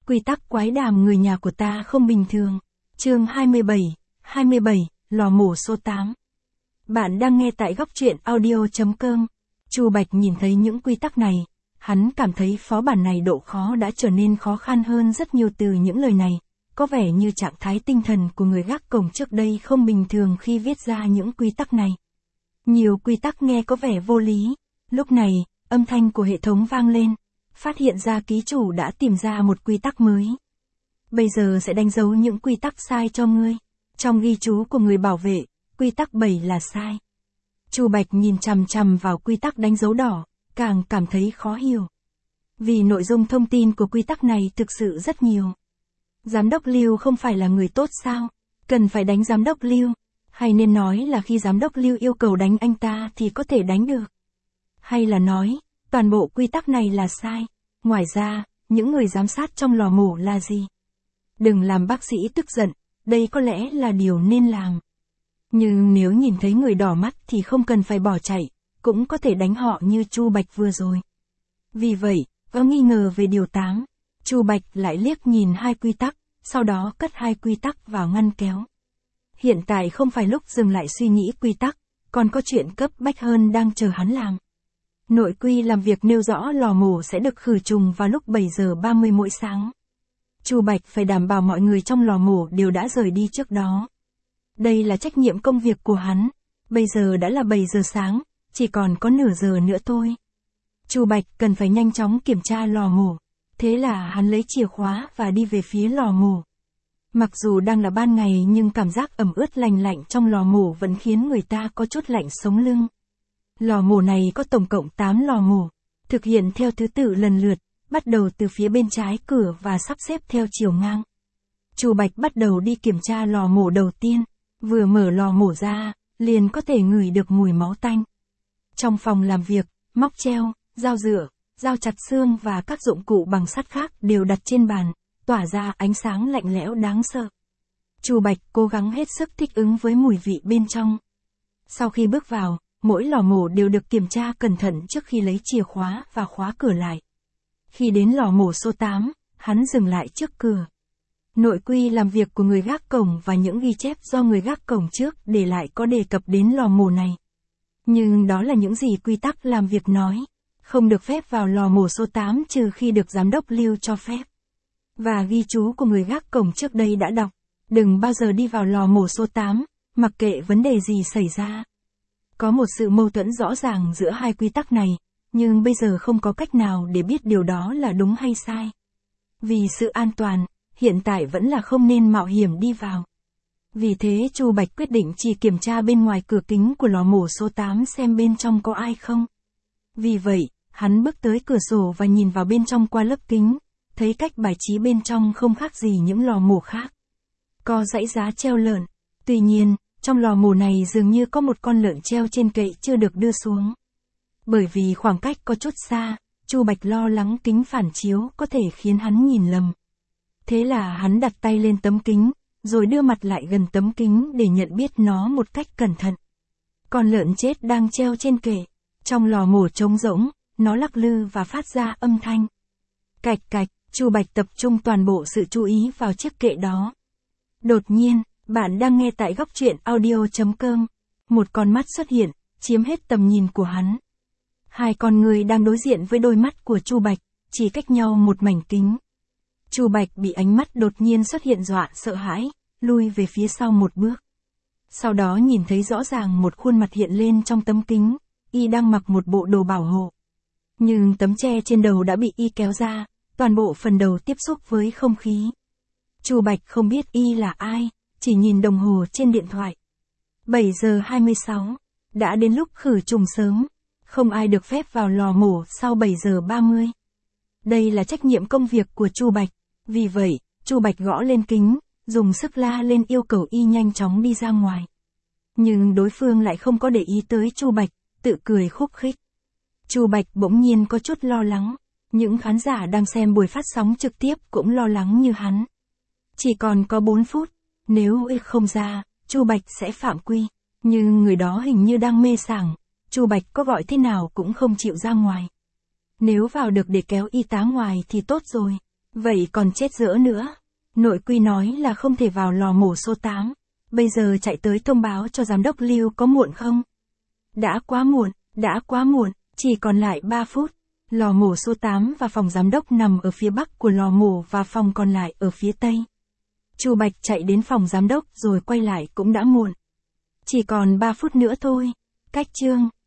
Quy tắc quái đàm người nhà của ta không bình thường. Chương 27, lò mổ số 8. Bạn đang nghe tại góc truyện audio.com. Chu Bạch nhìn thấy những quy tắc này, hắn cảm thấy phó bản này độ khó đã trở nên khó khăn hơn rất nhiều. Từ những lời này, có vẻ như trạng thái tinh thần của người gác cổng trước đây không bình thường khi viết ra những quy tắc này. Nhiều quy tắc nghe có vẻ vô lý. Lúc này, âm thanh của hệ thống vang lên, phát hiện ra ký chủ đã tìm ra một quy tắc mới. Bây giờ sẽ đánh dấu những quy tắc sai cho ngươi. Trong ghi chú của người bảo vệ, quy tắc 7 là sai. Chu Bạch nhìn chằm chằm vào quy tắc đánh dấu đỏ, càng cảm thấy khó hiểu. Vì nội dung thông tin của quy tắc này thực sự rất nhiều. Giám đốc Lưu không phải là người tốt sao? Cần phải đánh giám đốc Lưu. Hay nên nói là khi giám đốc Lưu yêu cầu đánh anh ta thì có thể đánh được. Hay là nói, toàn bộ quy tắc này là sai. Ngoài ra, những người giám sát trong lò mổ là gì? Đừng làm bác sĩ tức giận, đây có lẽ là điều nên làm. Nhưng nếu nhìn thấy người đỏ mắt thì không cần phải bỏ chạy, cũng có thể đánh họ như Chu Bạch vừa rồi. Vì vậy, có nghi ngờ về điều 8, Chu Bạch lại liếc nhìn hai quy tắc, sau đó cất hai quy tắc vào ngăn kéo. Hiện tại không phải lúc dừng lại suy nghĩ quy tắc, còn có chuyện cấp bách hơn đang chờ hắn làm. Nội quy làm việc nêu rõ lò mổ sẽ được khử trùng vào lúc 7 giờ 30 mỗi sáng. Chu Bạch phải đảm bảo mọi người trong lò mổ đều đã rời đi trước đó. Đây là trách nhiệm công việc của hắn. Bây giờ đã là 7 giờ sáng, chỉ còn có nửa giờ nữa thôi. Chu Bạch cần phải nhanh chóng kiểm tra lò mổ. Thế là hắn lấy chìa khóa và đi về phía lò mổ. Mặc dù đang là ban ngày nhưng cảm giác ẩm ướt lành lạnh trong lò mổ vẫn khiến người ta có chút lạnh sống lưng. Lò mổ này có tổng cộng 8 lò mổ, thực hiện theo thứ tự lần lượt, bắt đầu từ phía bên trái cửa và sắp xếp theo chiều ngang. Chu Bạch bắt đầu đi kiểm tra lò mổ đầu tiên, vừa mở lò mổ ra, liền có thể ngửi được mùi máu tanh. Trong phòng làm việc, móc treo, dao rửa, dao chặt xương và các dụng cụ bằng sắt khác đều đặt trên bàn, tỏa ra ánh sáng lạnh lẽo đáng sợ. Chu Bạch cố gắng hết sức thích ứng với mùi vị bên trong. Sau khi bước vào, mỗi lò mổ đều được kiểm tra cẩn thận trước khi lấy chìa khóa và khóa cửa lại. Khi đến lò mổ số 8, hắn dừng lại trước cửa. Nội quy làm việc của người gác cổng và những ghi chép do người gác cổng trước để lại có đề cập đến lò mổ này. Nhưng đó là những gì quy tắc làm việc nói. Không được phép vào lò mổ số 8 trừ khi được giám đốc Lưu cho phép. Và ghi chú của người gác cổng trước đây đã đọc. Đừng bao giờ đi vào lò mổ số 8, mặc kệ vấn đề gì xảy ra. Có một sự mâu thuẫn rõ ràng giữa hai quy tắc này, nhưng bây giờ không có cách nào để biết điều đó là đúng hay sai. Vì sự an toàn, hiện tại vẫn là không nên mạo hiểm đi vào. Vì thế Chu Bạch quyết định chỉ kiểm tra bên ngoài cửa kính của lò mổ số 8 xem bên trong có ai không. Vì vậy, hắn bước tới cửa sổ và nhìn vào bên trong qua lớp kính, thấy cách bài trí bên trong không khác gì những lò mổ khác. Có dãy giá treo lợn, tuy nhiên, trong lò mổ này dường như có một con lợn treo trên kệ chưa được đưa xuống. Bởi vì khoảng cách có chút xa, Chu Bạch lo lắng kính phản chiếu có thể khiến hắn nhìn lầm. Thế là hắn đặt tay lên tấm kính, rồi đưa mặt lại gần tấm kính để nhận biết nó một cách cẩn thận. Con lợn chết đang treo trên kệ. Trong lò mổ trống rỗng, nó lắc lư và phát ra âm thanh. Cạch cạch, Chu Bạch tập trung toàn bộ sự chú ý vào chiếc kệ đó. Đột nhiên, bạn đang nghe tại góc truyện audio.com. Một con mắt xuất hiện, chiếm hết tầm nhìn của hắn. Hai con người đang đối diện với đôi mắt của Chu Bạch, chỉ cách nhau một mảnh kính. Chu Bạch bị ánh mắt đột nhiên xuất hiện dọa sợ hãi, lui về phía sau một bước. Sau đó nhìn thấy rõ ràng một khuôn mặt hiện lên trong tấm kính, y đang mặc một bộ đồ bảo hộ. Nhưng tấm che trên đầu đã bị y kéo ra, toàn bộ phần đầu tiếp xúc với không khí. Chu Bạch không biết y là ai, chỉ nhìn đồng hồ trên điện thoại. 7 giờ 26, đã đến lúc khử trùng sớm, không ai được phép vào lò mổ sau 7 giờ 30. Đây là trách nhiệm công việc của Chu Bạch, vì vậy, Chu Bạch gõ lên kính, dùng sức la lên yêu cầu y nhanh chóng đi ra ngoài. Nhưng đối phương lại không có để ý tới Chu Bạch, tự cười khúc khích. Chu Bạch bỗng nhiên có chút lo lắng, những khán giả đang xem buổi phát sóng trực tiếp cũng lo lắng như hắn. Chỉ còn có 4 phút, nếu y không ra, Chu Bạch sẽ phạm quy, nhưng người đó hình như đang mê sảng, Chu Bạch có gọi thế nào cũng không chịu ra ngoài. Nếu vào được để kéo y tá ngoài thì tốt rồi, Vậy còn chết dỡ nữa. Nội quy nói là không thể vào lò mổ số 8. Bây giờ chạy tới thông báo cho giám đốc Lưu có muộn không? Đã quá muộn, chỉ còn lại 3 phút. Lò mổ số 8 và phòng giám đốc nằm ở phía bắc của lò mổ và phòng còn lại ở phía tây. Chu Bạch chạy đến phòng giám đốc rồi quay lại cũng đã muộn. Chỉ còn 3 phút nữa thôi. Cách chương.